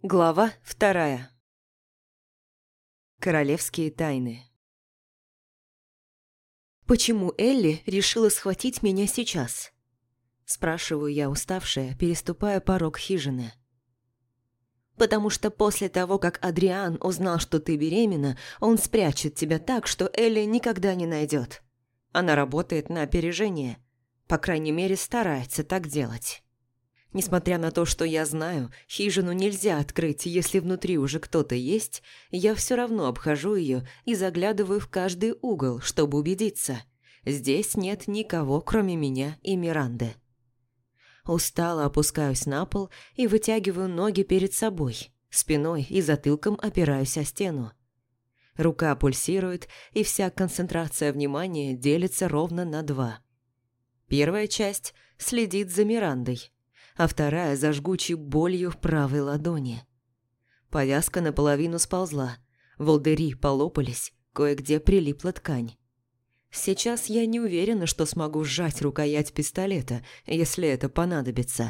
Глава 2. Королевские тайны. «Почему Элли решила схватить меня сейчас?» Спрашиваю я, уставшая, переступая порог хижины. «Потому что после того, как Адриан узнал, что ты беременна, он спрячет тебя так, что Элли никогда не найдет. Она работает на опережение. По крайней мере, старается так делать». Несмотря на то, что я знаю, хижину нельзя открыть, если внутри уже кто-то есть, я все равно обхожу ее и заглядываю в каждый угол, чтобы убедиться. Здесь нет никого, кроме меня и Миранды. Устало опускаюсь на пол и вытягиваю ноги перед собой, спиной и затылком опираюсь о стену. Рука пульсирует, и вся концентрация внимания делится ровно на два. Первая часть следит за Мирандой, а вторая за жгучей болью в правой ладони. Повязка наполовину сползла, волдыри полопались, кое-где прилипла ткань. Сейчас я не уверена, что смогу сжать рукоять пистолета, если это понадобится.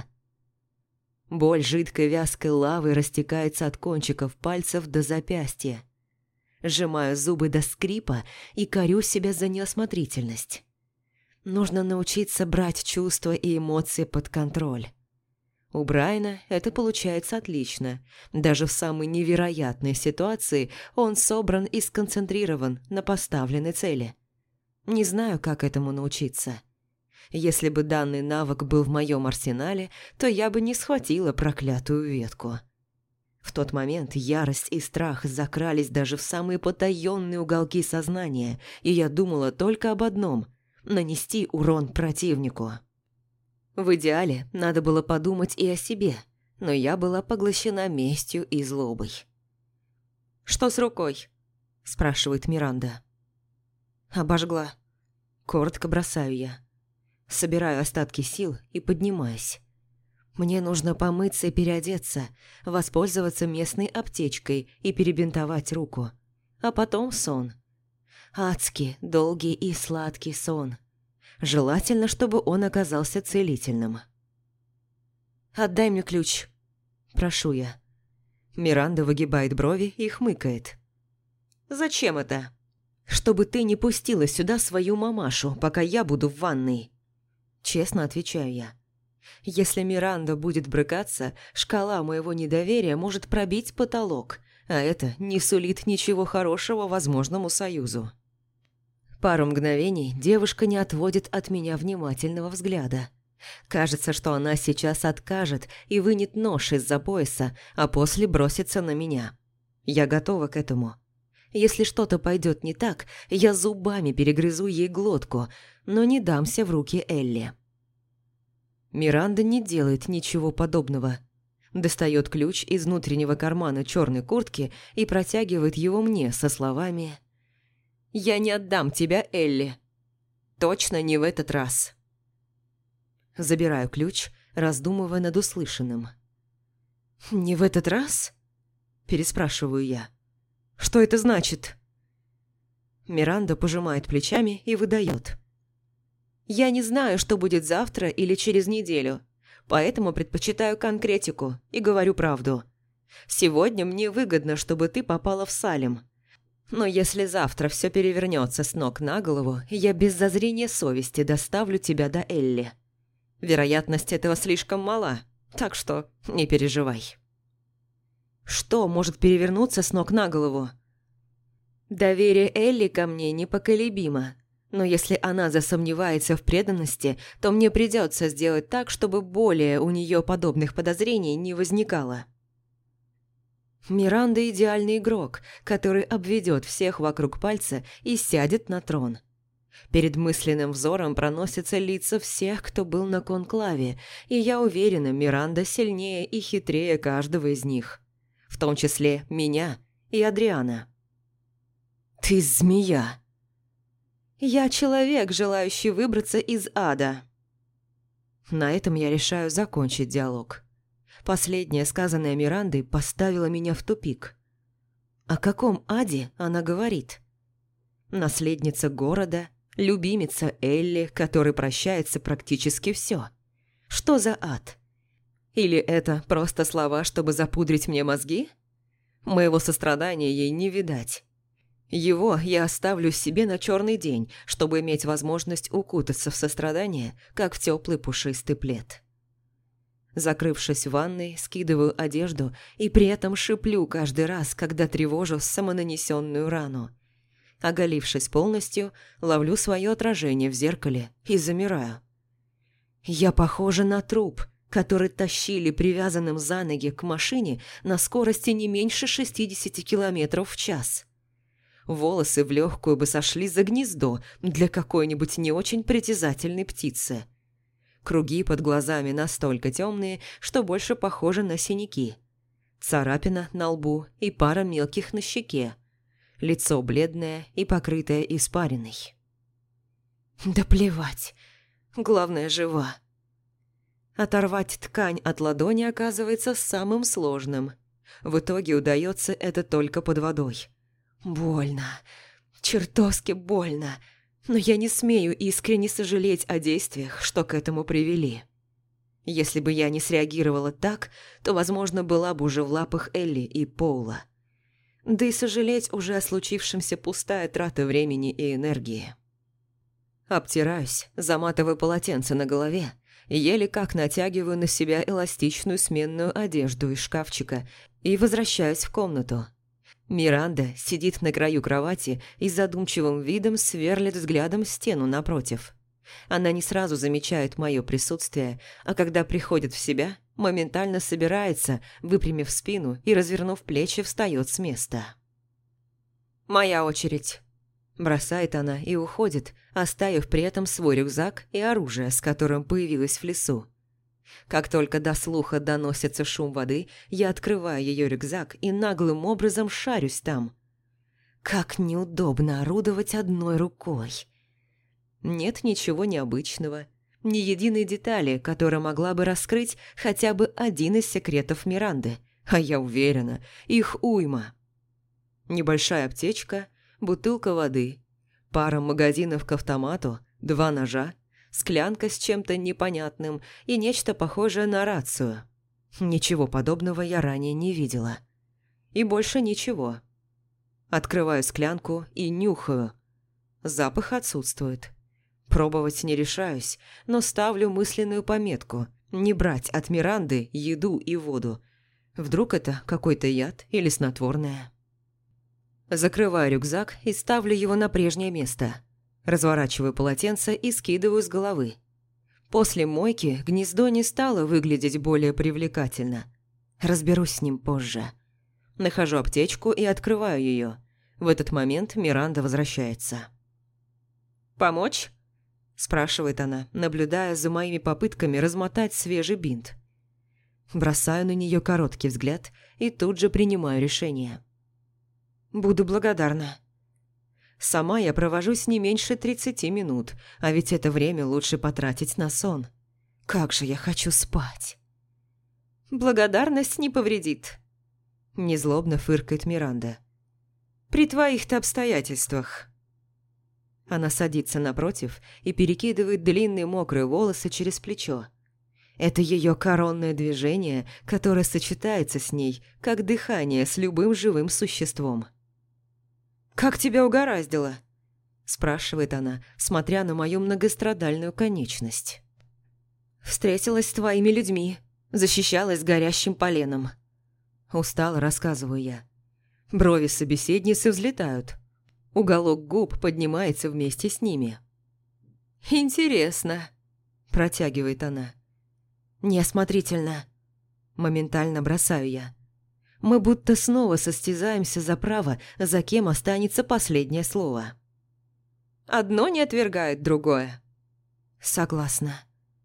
Боль жидкой вязкой лавой растекается от кончиков пальцев до запястья. Сжимаю зубы до скрипа и корю себя за неосмотрительность. Нужно научиться брать чувства и эмоции под контроль. У Брайана это получается отлично. Даже в самой невероятной ситуации он собран и сконцентрирован на поставленной цели. Не знаю, как этому научиться. Если бы данный навык был в моем арсенале, то я бы не схватила проклятую ветку. В тот момент ярость и страх закрались даже в самые потаенные уголки сознания, и я думала только об одном – нанести урон противнику. В идеале надо было подумать и о себе, но я была поглощена местью и злобой. «Что с рукой?» – спрашивает Миранда. «Обожгла». Коротко бросаю я. Собираю остатки сил и поднимаюсь. Мне нужно помыться и переодеться, воспользоваться местной аптечкой и перебинтовать руку. А потом сон. Адский, долгий и сладкий сон. Желательно, чтобы он оказался целительным. «Отдай мне ключ», – прошу я. Миранда выгибает брови и хмыкает. «Зачем это?» «Чтобы ты не пустила сюда свою мамашу, пока я буду в ванной». Честно отвечаю я. Если Миранда будет брыкаться, шкала моего недоверия может пробить потолок, а это не сулит ничего хорошего возможному союзу. Пару мгновений девушка не отводит от меня внимательного взгляда. Кажется, что она сейчас откажет и вынет нож из-за пояса, а после бросится на меня. Я готова к этому. Если что-то пойдет не так, я зубами перегрызу ей глотку, но не дамся в руки Элли. Миранда не делает ничего подобного. Достает ключ из внутреннего кармана черной куртки и протягивает его мне со словами: «Я не отдам тебя, Элли. Точно не в этот раз». Забираю ключ, раздумывая над услышанным. «Не в этот раз?» – переспрашиваю я. «Что это значит?» Миранда пожимает плечами и выдает: «Я не знаю, что будет завтра или через неделю, поэтому предпочитаю конкретику и говорю правду. Сегодня мне выгодно, чтобы ты попала в Салем. Но если завтра все перевернется с ног на голову, я без зазрения совести доставлю тебя до Элли. Вероятность этого слишком мала, так что не переживай». «Что может перевернуться с ног на голову?» «Доверие Элли ко мне непоколебимо, но если она засомневается в преданности, то мне придется сделать так, чтобы более у нее подобных подозрений не возникало». Миранда – идеальный игрок, который обведет всех вокруг пальца и сядет на трон. Перед мысленным взором проносятся лица всех, кто был на конклаве, и я уверена, Миранда сильнее и хитрее каждого из них, в том числе меня и Адриана. «Ты змея!» «Я человек, желающий выбраться из ада». На этом я решаю закончить диалог. Последнее, сказанное Мирандой, поставило меня в тупик. О каком аде она говорит? Наследница города, любимица Элли, которой прощается практически все. Что за ад? Или это просто слова, чтобы запудрить мне мозги? Моего сострадания ей не видать. Его я оставлю себе на черный день, чтобы иметь возможность укутаться в сострадание, как в теплый пушистый плед. Закрывшись в ванной, скидываю одежду и при этом шиплю каждый раз, когда тревожу самонанесенную рану. Оголившись полностью, ловлю свое отражение в зеркале и замираю. Я похожа на труп, который тащили привязанным за ноги к машине на скорости не меньше 60 км в час. Волосы в легкую бы сошли за гнездо для какой-нибудь не очень притязательной птицы. Круги под глазами настолько темные, что больше похожи на синяки. Царапина на лбу и пара мелких на щеке. Лицо бледное и покрытое испариной. Да плевать, главное, жива. Оторвать ткань от ладони оказывается самым сложным. В итоге удается это только под водой. Больно, чертовски больно, но я не смею искренне сожалеть о действиях, что к этому привели. Если бы я не среагировала так, то, возможно, была бы уже в лапах Элли и Поула. Да и сожалеть уже о случившемся пустая трата времени и энергии. Обтираюсь, заматываю полотенце на голове, еле как натягиваю на себя эластичную сменную одежду из шкафчика и возвращаюсь в комнату. Миранда сидит на краю кровати и с задумчивым видом сверлит взглядом стену напротив. Она не сразу замечает мое присутствие, а когда приходит в себя, моментально собирается, выпрямив спину и, развернув плечи, встает с места. «Моя очередь», – бросает она и уходит, оставив при этом свой рюкзак и оружие, с которым появилась в лесу. Как только до слуха доносится шум воды, я открываю ее рюкзак и наглым образом шарюсь там. Как неудобно орудовать одной рукой. Нет ничего необычного, ни единой детали, которая могла бы раскрыть хотя бы один из секретов Миранды, а я уверена, их уйма. Небольшая аптечка, бутылка воды, пара магазинов к автомату, 2 ножа, склянка с чем-то непонятным и нечто похожее на рацию. Ничего подобного я ранее не видела. И больше ничего. Открываю склянку и нюхаю. Запах отсутствует. Пробовать не решаюсь, но ставлю мысленную пометку не брать от Миранды еду и воду. Вдруг это какой-то яд или снотворное. Закрываю рюкзак и ставлю его на прежнее место. Разворачиваю полотенце и скидываю с головы. После мойки гнездо не стало выглядеть более привлекательно. Разберусь с ним позже. Нахожу аптечку и открываю ее. В этот момент Миранда возвращается. «Помочь?» – спрашивает она, наблюдая за моими попытками размотать свежий бинт. Бросаю на нее короткий взгляд и тут же принимаю решение. «Буду благодарна». Сама я провожусь не меньше 30 минут, а ведь это время лучше потратить на сон. Как же я хочу спать. «Благодарность не повредит», – незлобно фыркает Миранда. «При твоих-то обстоятельствах». Она садится напротив и перекидывает длинные мокрые волосы через плечо. Это ее коронное движение, которое сочетается с ней, как дыхание с любым живым существом. «Как тебя угораздило?» – спрашивает она, смотря на мою многострадальную конечность. «Встретилась с твоими людьми, защищалась горящим поленом». Устало рассказываю я. Брови собеседницы взлетают. Уголок губ поднимается вместе с ними. «Интересно», – протягивает она. «Неосмотрительно», – моментально бросаю я. Мы будто снова состязаемся за право, за кем останется последнее слово. Одно не отвергает другое. Согласна.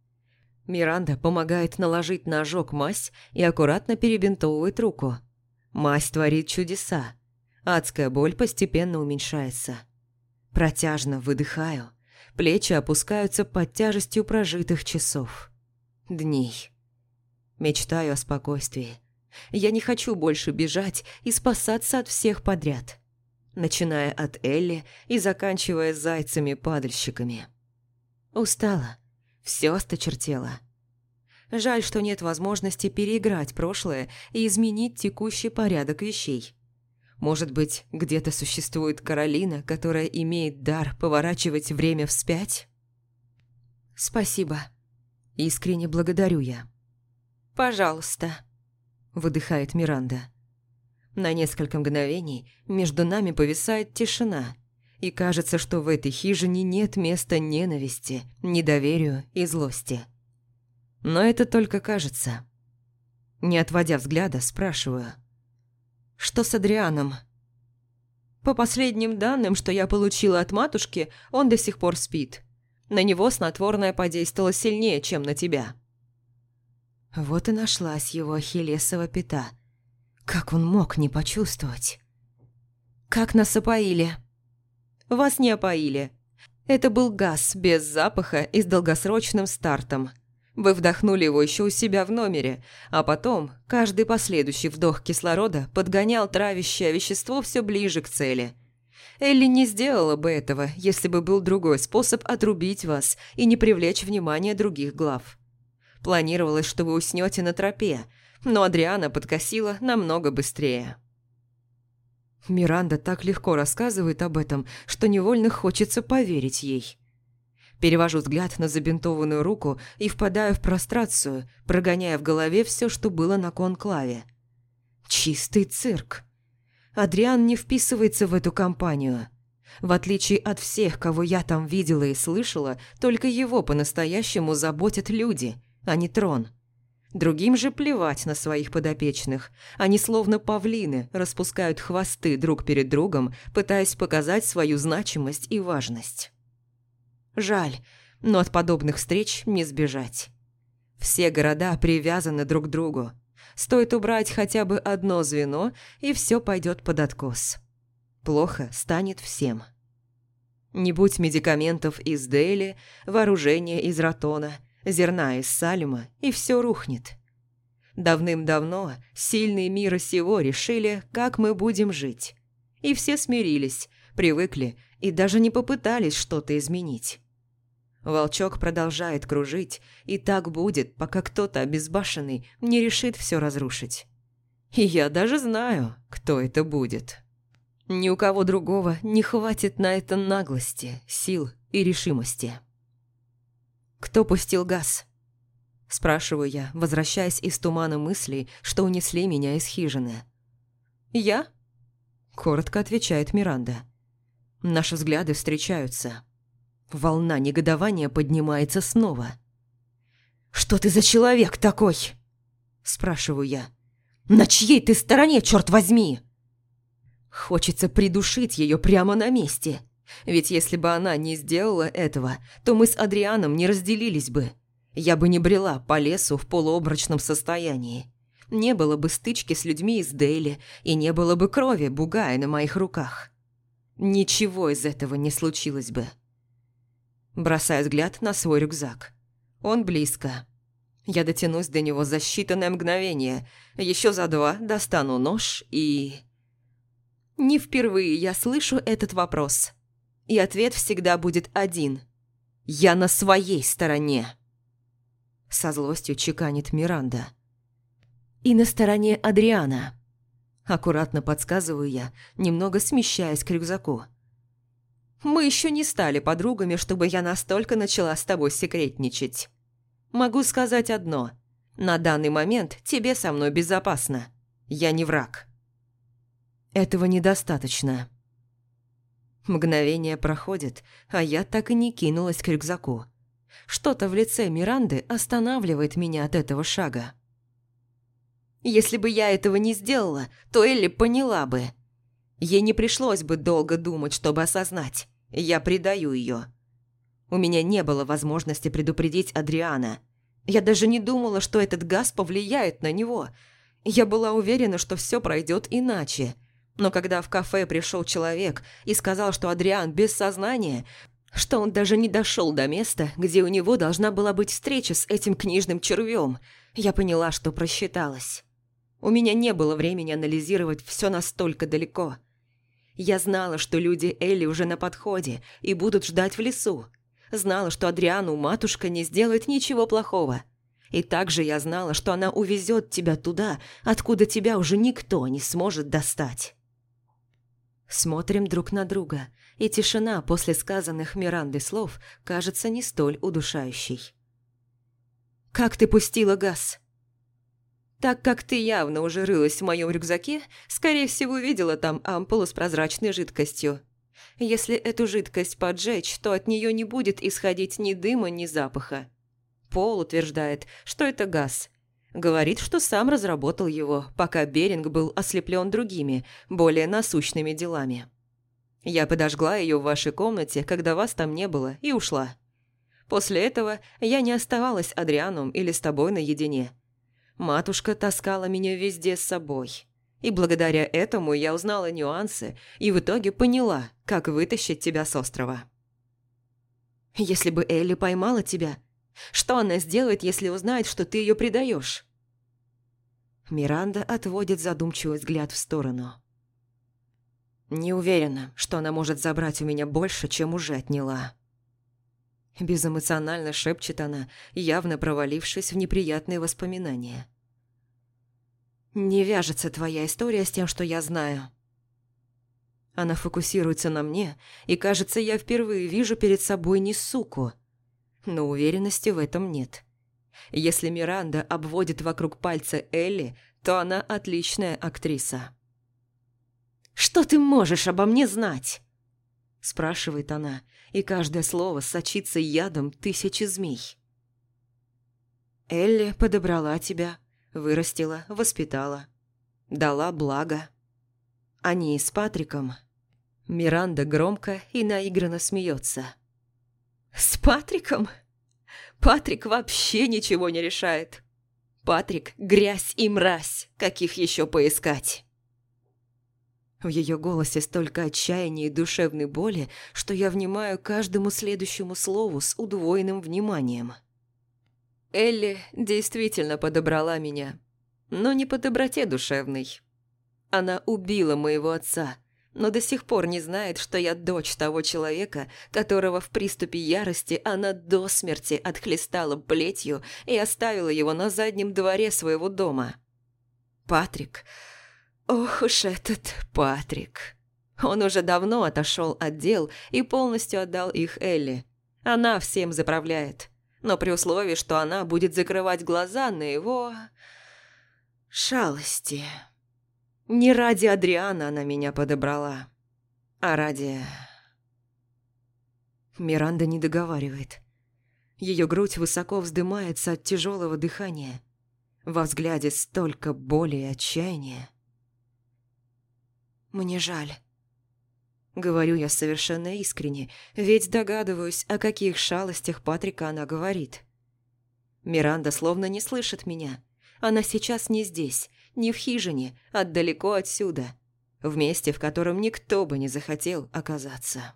Миранда помогает наложить на ожог мазь и аккуратно перебинтовывает руку. Мазь творит чудеса. Адская боль постепенно уменьшается. Протяжно выдыхаю. Плечи опускаются под тяжестью прожитых часов. Дней. Мечтаю о спокойствии. Я не хочу больше бежать и спасаться от всех подряд, начиная от Элли и заканчивая зайцами-падальщиками. Устала, все осточертело. Жаль, что нет возможности переиграть прошлое и изменить текущий порядок вещей. Может быть, где-то существует Каролина, которая имеет дар поворачивать время вспять? «Спасибо. Искренне благодарю я». «Пожалуйста», – выдыхает Миранда. На несколько мгновений между нами повисает тишина, и кажется, что в этой хижине нет места ненависти, недоверию и злости. Но это только кажется. Не отводя взгляда, спрашиваю. «Что с Адрианом?» «По последним данным, что я получила от матушки, он до сих пор спит. На него снотворное подействовало сильнее, чем на тебя». Вот и нашлась его ахиллесова пята. Как он мог не почувствовать? «Как нас опоили?» «Вас не опоили. Это был газ без запаха и с долгосрочным стартом. Вы вдохнули его еще у себя в номере, а потом каждый последующий вдох кислорода подгонял травящее вещество все ближе к цели. Элли не сделала бы этого, если бы был другой способ отрубить вас и не привлечь внимание других глав. Планировалось, что вы уснете на тропе, но Адриана подкосила намного быстрее». Миранда так легко рассказывает об этом, что невольно хочется поверить ей. Перевожу взгляд на забинтованную руку и впадаю в прострацию, прогоняя в голове все, что было на конклаве. Чистый цирк. Адриан не вписывается в эту компанию. В отличие от всех, кого я там видела и слышала, только его по-настоящему заботят люди, а не трон. Другим же плевать на своих подопечных. Они словно павлины распускают хвосты друг перед другом, пытаясь показать свою значимость и важность. Жаль, но от подобных встреч не сбежать. Все города привязаны друг к другу. Стоит убрать хотя бы одно звено, и все пойдет под откос. Плохо станет всем. Не будь медикаментов из Дейли, вооружения из Ратона, зерна из Салема, и все рухнет. Давным-давно сильные мира сего решили, как мы будем жить. И все смирились, привыкли и даже не попытались что-то изменить. Волчок продолжает кружить, и так будет, пока кто-то обезбашенный не решит все разрушить. И я даже знаю, кто это будет. Ни у кого другого не хватит на это наглости, сил и решимости. «Кто пустил газ?» Спрашиваю я, возвращаясь из тумана мыслей, что унесли меня из хижины. «Я?» Коротко отвечает Миранда. Наши взгляды встречаются. Волна негодования поднимается снова. «Что ты за человек такой?» Спрашиваю я. «На чьей ты стороне, черт возьми?» Хочется придушить ее прямо на месте. Ведь если бы она не сделала этого, то мы с Адрианом не разделились бы. Я бы не брела по лесу в полуобморочном состоянии. Не было бы стычки с людьми из Дейли, и не было бы крови бугая на моих руках. Ничего из этого не случилось бы. Бросаю взгляд на свой рюкзак. Он близко. Я дотянусь до него за считанное мгновение. Еще за 2 достану нож и... Не впервые я слышу этот вопрос. И ответ всегда будет один. Я на своей стороне. Со злостью чеканит Миранда. И на стороне Адриана. Аккуратно подсказываю я, немного смещаясь к рюкзаку. Мы еще не стали подругами, чтобы я настолько начала с тобой секретничать. Могу сказать одно. На данный момент тебе со мной безопасно. Я не враг. Этого недостаточно. Мгновение проходит, а я так и не кинулась к рюкзаку. Что-то в лице Миранды останавливает меня от этого шага. Если бы я этого не сделала, то Элли поняла бы. Ей не пришлось бы долго думать, чтобы осознать. Я предаю ее. У меня не было возможности предупредить Адриана. Я даже не думала, что этот газ повлияет на него. Я была уверена, что все пройдет иначе. Но когда в кафе пришел человек и сказал, что Адриан без сознания, что он даже не дошел до места, где у него должна была быть встреча с этим книжным червем, я поняла, что просчиталась. У меня не было времени анализировать все настолько далеко. Я знала, что люди Элли уже на подходе и будут ждать в лесу. Знала, что Адриану матушка не сделает ничего плохого. И также я знала, что она увезет тебя туда, откуда тебя уже никто не сможет достать. Смотрим друг на друга, и тишина после сказанных Мирандой слов кажется не столь удушающей. «Как ты пустила газ?» «Так как ты явно уже рылась в моем рюкзаке, скорее всего, видела там ампулу с прозрачной жидкостью. Если эту жидкость поджечь, то от нее не будет исходить ни дыма, ни запаха. Пол утверждает, что это газ. Говорит, что сам разработал его, пока Беринг был ослеплен другими, более насущными делами. Я подожгла ее в вашей комнате, когда вас там не было, и ушла. После этого я не оставалась с Адрианом или с тобой наедине. Матушка таскала меня везде с собой. И благодаря этому я узнала нюансы и в итоге поняла, как вытащить тебя с острова. Если бы Элли поймала тебя, что она сделает, если узнает, что ты ее предаешь? Миранда отводит задумчивый взгляд в сторону. Не уверена, что она может забрать у меня больше, чем уже отняла. Безэмоционально шепчет она, явно провалившись в неприятные воспоминания. «Не вяжется твоя история с тем, что я знаю». Она фокусируется на мне, и, кажется, я впервые вижу перед собой не суку. Но уверенности в этом нет. Если Миранда обводит вокруг пальца Элли, то она отличная актриса. «Что ты можешь обо мне знать?» Спрашивает она, и каждое слово сочится ядом тысячи змей. Элли подобрала тебя, вырастила, воспитала, дала благо. Они с Патриком. Миранда громко и наигранно смеется. «С Патриком? Патрик вообще ничего не решает. Патрик – грязь и мразь, каких еще поискать». В ее голосе столько отчаяния и душевной боли, что я внимаю каждому следующему слову с удвоенным вниманием. Элли действительно подобрала меня, но не по доброте душевной. Она убила моего отца, но до сих пор не знает, что я дочь того человека, которого в приступе ярости она до смерти отхлестала плетью и оставила его на заднем дворе своего дома. Патрик... Ох уж этот Патрик. Он уже давно отошел от дел и полностью отдал их Элли. Она всем заправляет, но при условии, что она будет закрывать глаза на его... шалости. Не ради Адриана она меня подобрала, а ради... Миранда не договаривает. Ее грудь высоко вздымается от тяжелого дыхания. Во взгляде столько боли и отчаяния. «Мне жаль», — говорю я совершенно искренне, ведь догадываюсь, о каких шалостях Патрика она говорит. Миранда словно не слышит меня. Она сейчас не здесь, не в хижине, а далеко отсюда, в месте, в котором никто бы не захотел оказаться.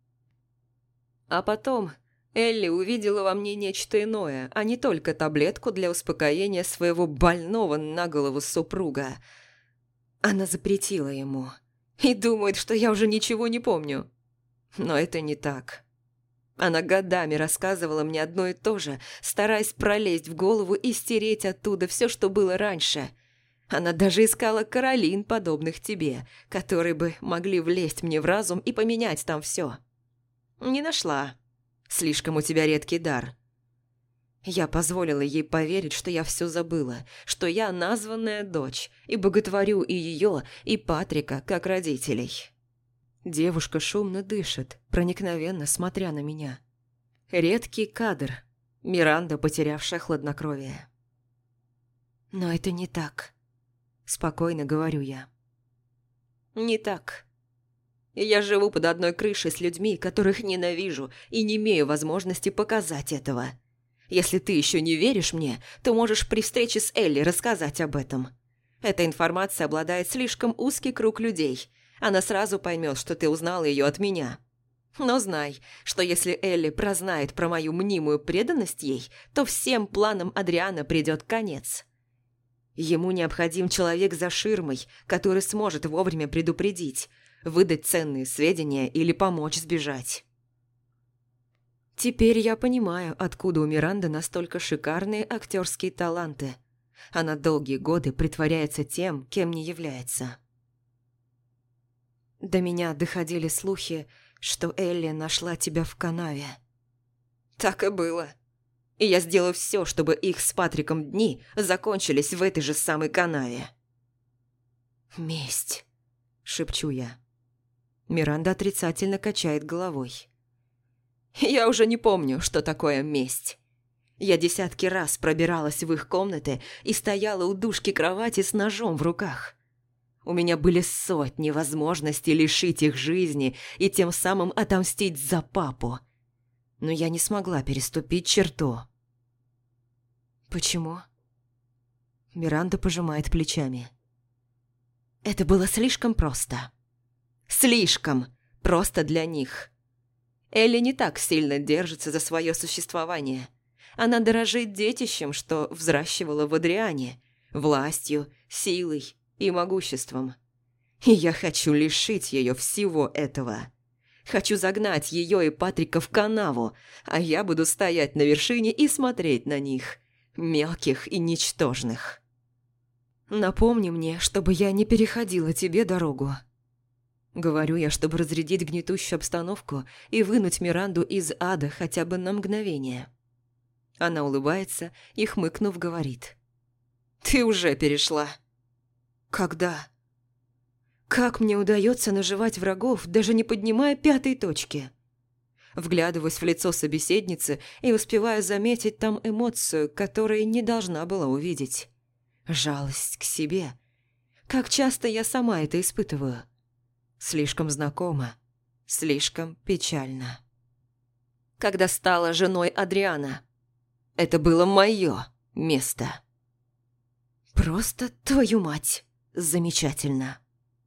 А потом Элли увидела во мне нечто иное, а не только таблетку для успокоения своего больного на голову супруга. Она запретила ему. И думает, что я уже ничего не помню. Но это не так. Она годами рассказывала мне одно и то же, стараясь пролезть в голову и стереть оттуда все, что было раньше. Она даже искала Каролин, подобных тебе, которые бы могли влезть мне в разум и поменять там все. Не нашла. Слишком у тебя редкий дар. Я позволила ей поверить, что я все забыла, что я названная дочь, и боготворю и ее, и Патрика, как родителей. Девушка шумно дышит, проникновенно смотря на меня. Редкий кадр. Миранда, потерявшая хладнокровие. Но это не так. Спокойно говорю я. Не так. Я живу под одной крышей с людьми, которых ненавижу, и не имею возможности показать этого. Если ты еще не веришь мне, то можешь при встрече с Элли рассказать об этом. Эта информация обладает слишком узкий круг людей. Она сразу поймет, что ты узнала ее от меня. Но знай, что если Элли прознает про мою мнимую преданность ей, то всем планам Адриана придет конец. Ему необходим человек за ширмой, который сможет вовремя предупредить, выдать ценные сведения или помочь сбежать. Теперь я понимаю, откуда у Миранды настолько шикарные актерские таланты. Она долгие годы притворяется тем, кем не является. До меня доходили слухи, что Элли нашла тебя в канаве. Так и было. И я сделаю все, чтобы их с Патриком дни закончились в этой же самой канаве. «Месть», – шепчу я. Миранда отрицательно качает головой. «Я уже не помню, что такое месть. Я десятки раз пробиралась в их комнаты и стояла у дужки кровати с ножом в руках. У меня были сотни возможностей лишить их жизни и тем самым отомстить за папу. Но я не смогла переступить черту». «Почему?» Миранда пожимает плечами. «Это было слишком просто. Слишком просто для них. Элли не так сильно держится за свое существование. Она дорожит детищем, что взращивала в Адриане, властью, силой и могуществом. И я хочу лишить ее всего этого. Хочу загнать ее и Патрика в канаву, а я буду стоять на вершине и смотреть на них, мелких и ничтожных. Напомни мне, чтобы я не переходила тебе дорогу». Говорю я, чтобы разрядить гнетущую обстановку и вынуть Миранду из ада хотя бы на мгновение. Она улыбается и, хмыкнув, говорит. «Ты уже перешла». «Когда?» «Как мне удается наживать врагов, даже не поднимая пятой точки?» Вглядываюсь в лицо собеседницы и успеваю заметить там эмоцию, которую не должна была увидеть. Жалость к себе. Как часто я сама это испытываю. Слишком знакомо, слишком печально. Когда стала женой Адриана, это было мое место. Просто, твою мать, замечательно.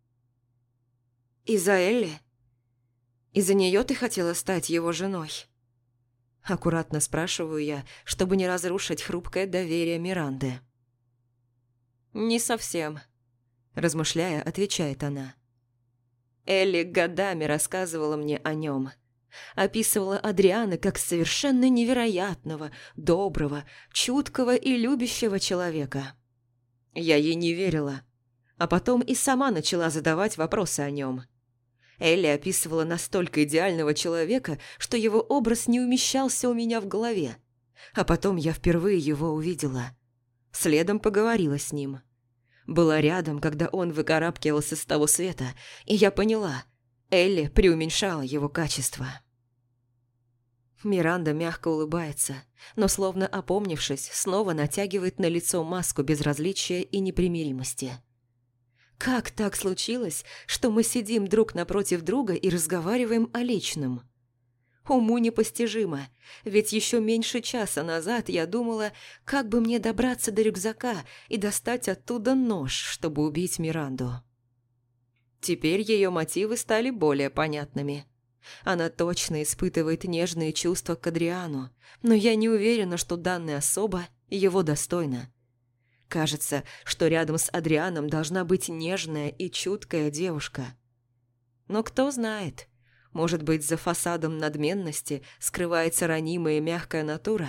Из-за Элли? Из-за нее ты хотела стать его женой? Аккуратно спрашиваю я, чтобы не разрушить хрупкое доверие Миранды. «Не совсем», – размышляя, отвечает она. Элли годами рассказывала мне о нем. Описывала Адриана как совершенно невероятного, доброго, чуткого и любящего человека. Я ей не верила, а потом и сама начала задавать вопросы о нем. Элли описывала настолько идеального человека, что его образ не умещался у меня в голове. А потом я впервые его увидела. Следом поговорила с ним. Была рядом, когда он выкарабкивался с того света, и я поняла, Элли преуменьшала его качество. Миранда мягко улыбается, но, словно опомнившись, снова натягивает на лицо маску безразличия и непримиримости. Как так случилось, что мы сидим друг напротив друга и разговариваем о личном? Уму непостижимо, ведь еще меньше часа назад я думала, как бы мне добраться до рюкзака и достать оттуда нож, чтобы убить Миранду. Теперь ее мотивы стали более понятными. Она точно испытывает нежные чувства к Адриану, но я не уверена, что данная особа его достойна. Кажется, что рядом с Адрианом должна быть нежная и чуткая девушка. Но кто знает, может быть, за фасадом надменности скрывается ранимая и мягкая натура?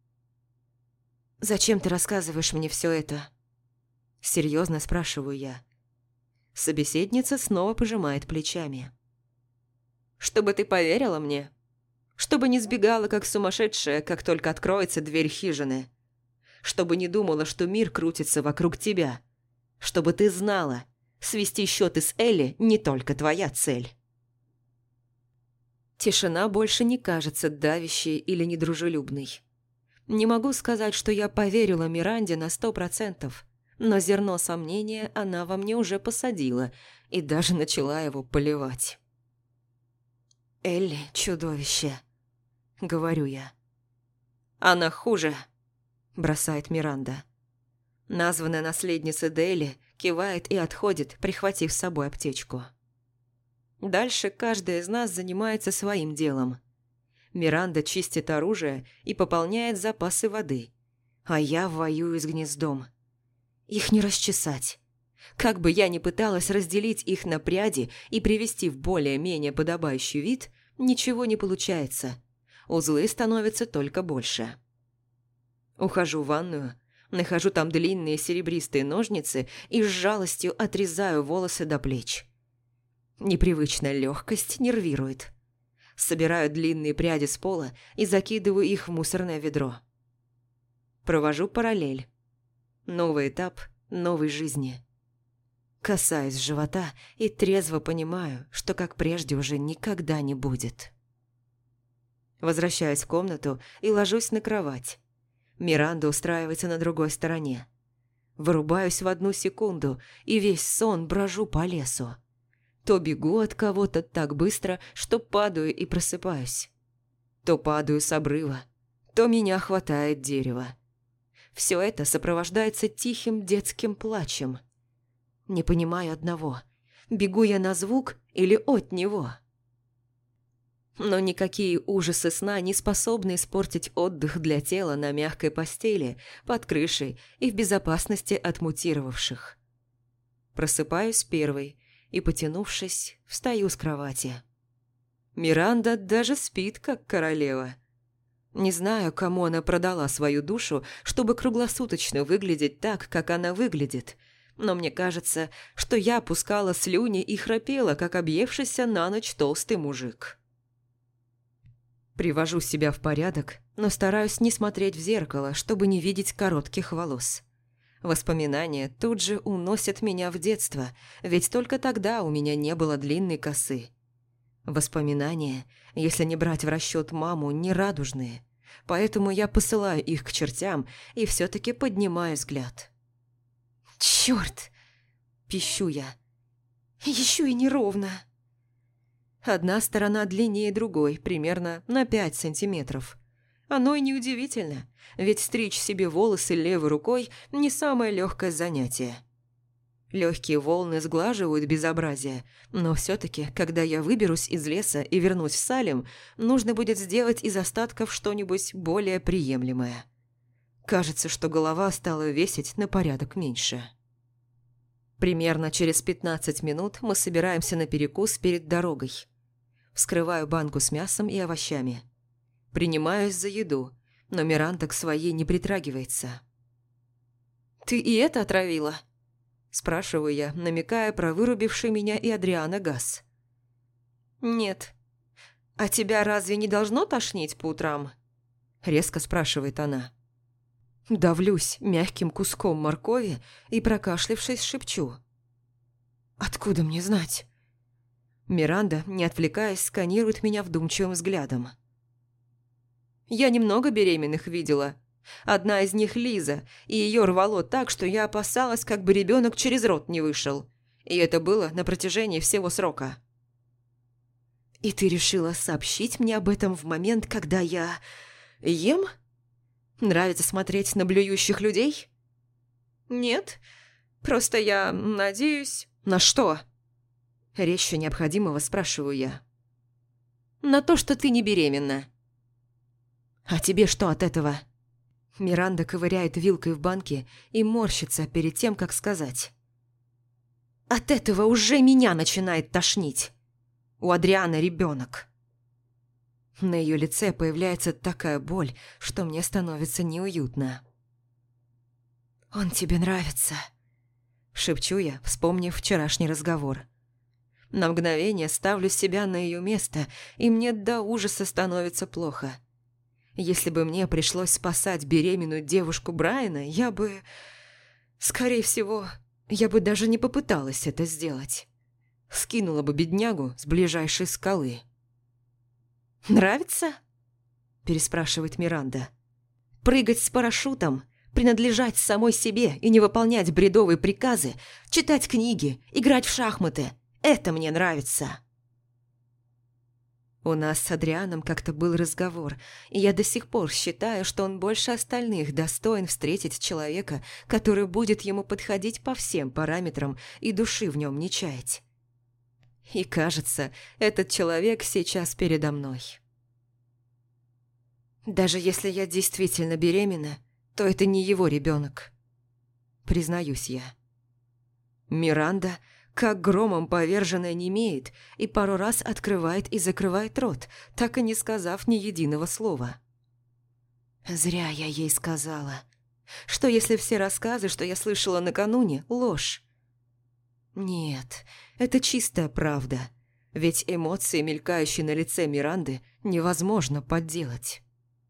«Зачем ты рассказываешь мне все это?» Серьезно спрашиваю я. Собеседница снова пожимает плечами. «Чтобы ты поверила мне. Чтобы не сбегала, как сумасшедшая, как только откроется дверь хижины. Чтобы не думала, что мир крутится вокруг тебя. Чтобы ты знала, свести счеты с Элли не только твоя цель». Тишина больше не кажется давящей или недружелюбной. Не могу сказать, что я поверила Миранде на 100%, но зерно сомнения она во мне уже посадила и даже начала его поливать. «Элли – чудовище», – говорю я. «Она хуже», – бросает Миранда. Названная наследница Дейли кивает и отходит, прихватив с собой аптечку. Дальше каждая из нас занимается своим делом. Миранда чистит оружие и пополняет запасы воды, а я воюю с гнездом. Их не расчесать. Как бы я ни пыталась разделить их на пряди и привести в более-менее подобающий вид, ничего не получается. узлы становятся только больше. Ухожу в ванную, нахожу там длинные серебристые ножницы и с жалостью отрезаю волосы до плеч. Непривычная легкость нервирует. Собираю длинные пряди с пола и закидываю их в мусорное ведро. Провожу параллель. Новый этап новой жизни. Касаюсь живота и трезво понимаю, что как прежде уже никогда не будет. Возвращаюсь в комнату и ложусь на кровать. Миранда устраивается на другой стороне. Вырубаюсь в 1 секунду и весь сон брожу по лесу. То бегу от кого-то так быстро, что падаю и просыпаюсь. То падаю с обрыва, то меня хватает дерево. Все это сопровождается тихим детским плачем. Не понимаю одного: бегу я на звук или от него? Но никакие ужасы сна не способны испортить отдых для тела на мягкой постели, под крышей и в безопасности от мутировавших. Просыпаюсь первой и, потянувшись, встаю с кровати. Миранда даже спит, как королева. Не знаю, кому она продала свою душу, чтобы круглосуточно выглядеть так, как она выглядит, но мне кажется, что я пускала слюни и храпела, как объевшийся на ночь толстый мужик. Привожу себя в порядок, но стараюсь не смотреть в зеркало, чтобы не видеть коротких волос. Воспоминания тут же уносят меня в детство, ведь только тогда у меня не было длинной косы. Воспоминания, если не брать в расчет маму, не радужные, поэтому я посылаю их к чертям и все-таки поднимаю взгляд. «Черт!» – пищу я. «Еще и неровно!» Одна сторона длиннее другой, примерно на 5 сантиметров. Оно и неудивительно, ведь стричь себе волосы левой рукой – не самое легкое занятие. Легкие волны сглаживают безобразие, но все-таки, когда я выберусь из леса и вернусь в Салем, нужно будет сделать из остатков что-нибудь более приемлемое. Кажется, что голова стала весить на порядок меньше. Примерно через 15 минут мы собираемся на перекус перед дорогой. Вскрываю банку с мясом и овощами. Принимаюсь за еду, но Миранда к своей не притрагивается. «Ты и это отравила?» – спрашиваю я, намекая про вырубивший меня и Адриана газ. «Нет. А тебя разве не должно тошнить по утрам?» – резко спрашивает она. Давлюсь мягким куском моркови и, прокашлявшись, шепчу. «Откуда мне знать?» Миранда, не отвлекаясь, сканирует меня вдумчивым взглядом. «Я немного беременных видела. Одна из них Лиза, и ее рвало так, что я опасалась, как бы ребенок через рот не вышел. И это было на протяжении всего срока». «И ты решила сообщить мне об этом в момент, когда я ем? Нравится смотреть на блюющих людей?» «Нет, просто я надеюсь...» «На что?» Резче необходимого спрашиваю я. «На то, что ты не беременна». «А тебе что от этого?» Миранда ковыряет вилкой в банке и морщится перед тем, как сказать. «От этого уже меня начинает тошнить. У Адриана ребенок». На ее лице появляется такая боль, что мне становится неуютно. «Он тебе нравится?» – шепчу я, вспомнив вчерашний разговор. На мгновение ставлю себя на ее место, и мне до ужаса становится плохо. Если бы мне пришлось спасать беременную девушку Брайана, я бы... Скорее всего, я бы даже не попыталась это сделать. Скинула бы беднягу с ближайшей скалы. «Нравится?» – переспрашивает Миранда. «Прыгать с парашютом, принадлежать самой себе и не выполнять бредовые приказы, читать книги, играть в шахматы – это мне нравится». У нас с Адрианом как-то был разговор, и я до сих пор считаю, что он больше остальных достоин встретить человека, который будет ему подходить по всем параметрам и души в нем не чаять. И кажется, этот человек сейчас передо мной. Даже если я действительно беременна, то это не его ребенок. Признаюсь я. Миранда, как громом поверженная немеет и пару раз открывает и закрывает рот, так и не сказав ни единого слова. Зря я ей сказала. Что если все рассказы, что я слышала накануне, ложь? Нет, это чистая правда, ведь эмоции, мелькающие на лице Миранды, невозможно подделать.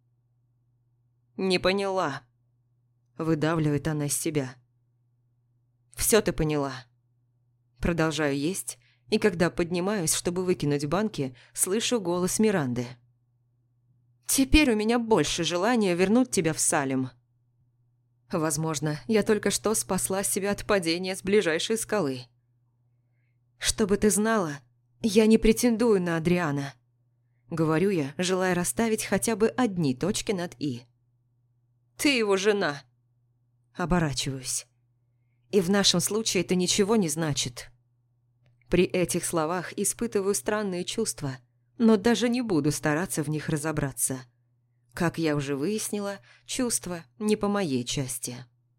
«Не поняла», – выдавливает она из себя. «Все ты поняла». Продолжаю есть, и когда поднимаюсь, чтобы выкинуть банки, слышу голос Миранды. «Теперь у меня больше желания вернуть тебя в Салем». Возможно, я только что спасла себя от падения с ближайшей скалы. «Чтобы ты знала, я не претендую на Адриана», — говорю я, желая расставить хотя бы одни точки над «и». «Ты его жена». Оборачиваюсь. И в нашем случае это ничего не значит. При этих словах испытываю странные чувства, но даже не буду стараться в них разобраться. Как я уже выяснила, чувства не по моей части.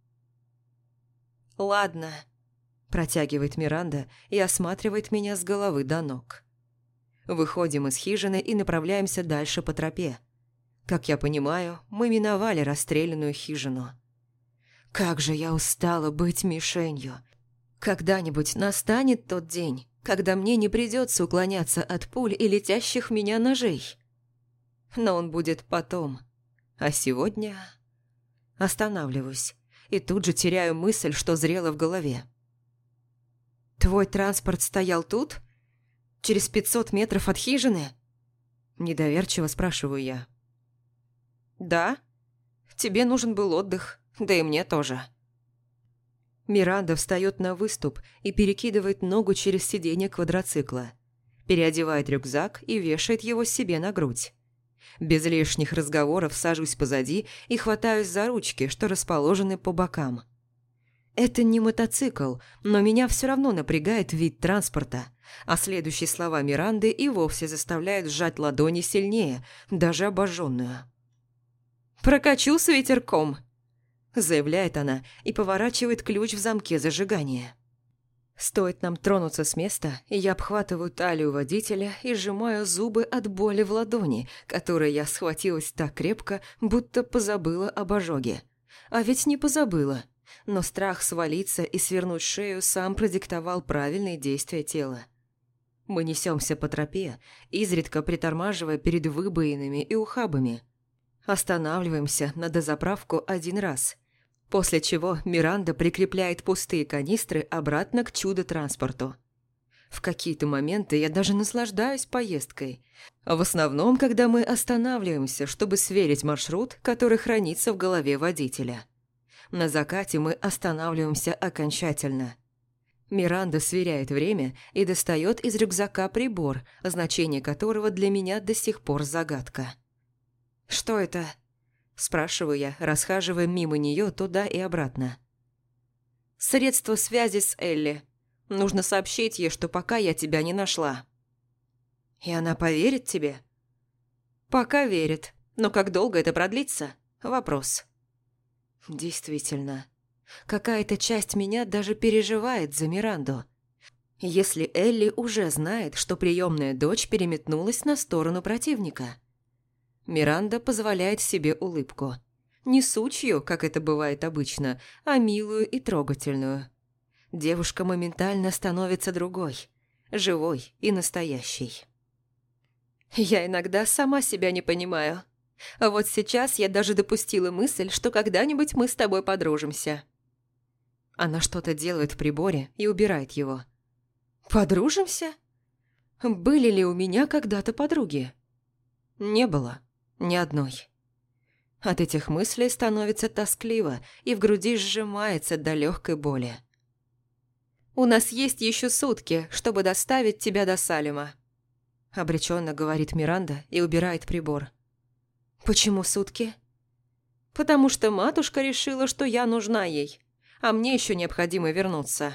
«Ладно», – протягивает Миранда и осматривает меня с головы до ног. Выходим из хижины и направляемся дальше по тропе. Как я понимаю, мы миновали расстрелянную хижину. Как же я устала быть мишенью. Когда-нибудь настанет тот день, когда мне не придется уклоняться от пуль и летящих в меня ножей. Но он будет потом. А сегодня... Останавливаюсь и тут же теряю мысль, что зрела в голове. «Твой транспорт стоял тут? Через 500 метров от хижины?» Недоверчиво спрашиваю я. «Да. Тебе нужен был отдых, да и мне тоже». Миранда встает на выступ и перекидывает ногу через сиденье квадроцикла, переодевает рюкзак и вешает его себе на грудь. Без лишних разговоров сажусь позади и хватаюсь за ручки, что расположены по бокам. Это не мотоцикл, но меня все равно напрягает вид транспорта, а следующие слова Миранды и вовсе заставляют сжать ладони сильнее, даже обожженную. «Прокачу с ветерком», – заявляет она и поворачивает ключ в замке зажигания. Стоит нам тронуться с места, и я обхватываю талию водителя и сжимаю зубы от боли в ладони, которой я схватилась так крепко, будто позабыла об ожоге. А ведь не позабыла, но страх свалиться и свернуть шею сам продиктовал правильные действия тела. Мы несемся по тропе, изредка притормаживая перед выбоинами и ухабами. Останавливаемся на дозаправку один раз, после чего Миранда прикрепляет пустые канистры обратно к чудо-транспорту. В какие-то моменты я даже наслаждаюсь поездкой, а в основном, когда мы останавливаемся, чтобы сверить маршрут, который хранится в голове водителя. На закате мы останавливаемся окончательно. Миранда сверяет время и достает из рюкзака прибор, значение которого для меня до сих пор загадка. «Что это?» – спрашиваю я, расхаживая мимо нее туда и обратно. «Средство связи с Элли. Нужно сообщить ей, что пока я тебя не нашла». «И она поверит тебе?» «Пока верит, но как долго это продлится – вопрос». «Действительно, какая-то часть меня даже переживает за Миранду. Если Элли уже знает, что приемная дочь переметнулась на сторону противника». Миранда позволяет себе улыбку. Не сучью, как это бывает обычно, а милую и трогательную. Девушка моментально становится другой, живой и настоящей. Я иногда сама себя не понимаю. А вот сейчас я даже допустила мысль, что когда-нибудь мы с тобой подружимся. Она что-то делает в приборе и убирает его. Подружимся? Были ли у меня когда-то подруги? Не было. Ни одной. От этих мыслей становится тоскливо и в груди сжимается до легкой боли. «У нас есть еще сутки, чтобы доставить тебя до Салема», – обреченно говорит Миранда и убирает прибор. «Почему сутки?» «Потому что матушка решила, что я нужна ей, а мне еще необходимо вернуться».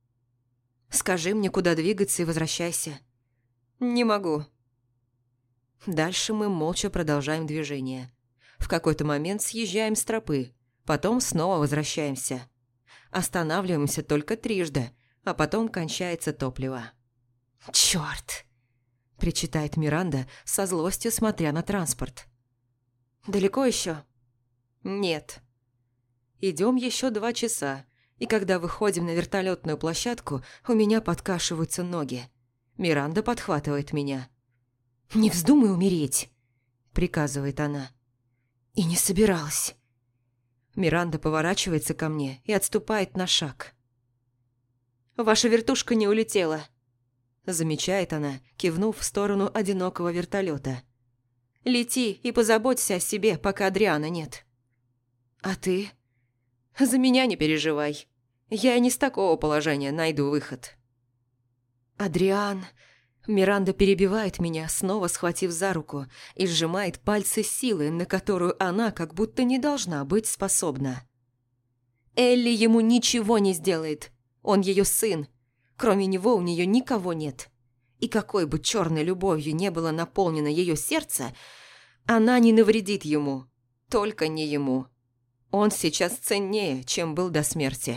«Скажи мне, куда двигаться и возвращайся». «Не могу». Дальше мы молча продолжаем движение. В какой-то момент съезжаем с тропы, потом снова возвращаемся. Останавливаемся только трижды, а потом кончается топливо. «Чёрт!» – причитает Миранда со злостью, смотря на транспорт. «Далеко еще?» «Нет». Идем еще 2 часа, и когда выходим на вертолетную площадку, у меня подкашиваются ноги. Миранда подхватывает меня. «Не вздумай умереть!» – приказывает она. «И не собиралась». Миранда поворачивается ко мне и отступает на шаг. «Ваша вертушка не улетела», – замечает она, кивнув в сторону одинокого вертолета. «Лети и позаботься о себе, пока Адриана нет». «А ты?» «За меня не переживай. Я и не с такого положения найду выход». «Адриан...» Миранда перебивает меня, снова схватив за руку, и сжимает пальцы силы, на которую она как будто не должна быть способна. «Элли ему ничего не сделает. Он ее сын. Кроме него у нее никого нет. И какой бы черной любовью не было наполнено ее сердце, она не навредит ему. Только не ему. Он сейчас ценнее, чем был до смерти».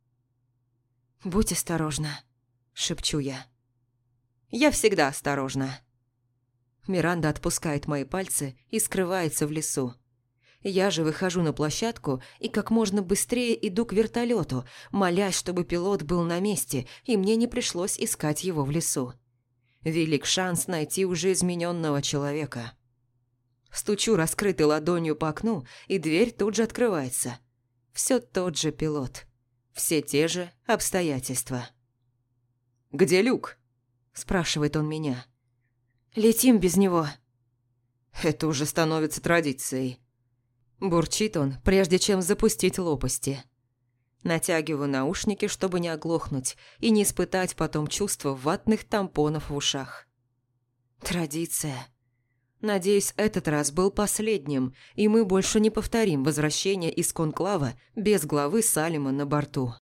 «Будь осторожна», – шепчу я. «Я всегда осторожна». Миранда отпускает мои пальцы и скрывается в лесу. Я же выхожу на площадку и как можно быстрее иду к вертолету, молясь, чтобы пилот был на месте, и мне не пришлось искать его в лесу. Велик шанс найти уже измененного человека. Стучу раскрытой ладонью по окну, и дверь тут же открывается. Все тот же пилот. Все те же обстоятельства. «Где люк?» – спрашивает он меня. «Летим без него». «Это уже становится традицией». Бурчит он, прежде чем запустить лопасти. Натягиваю наушники, чтобы не оглохнуть и не испытать потом чувство ватных тампонов в ушах. Традиция. Надеюсь, этот раз был последним, и мы больше не повторим возвращение из конклава без главы Салема на борту.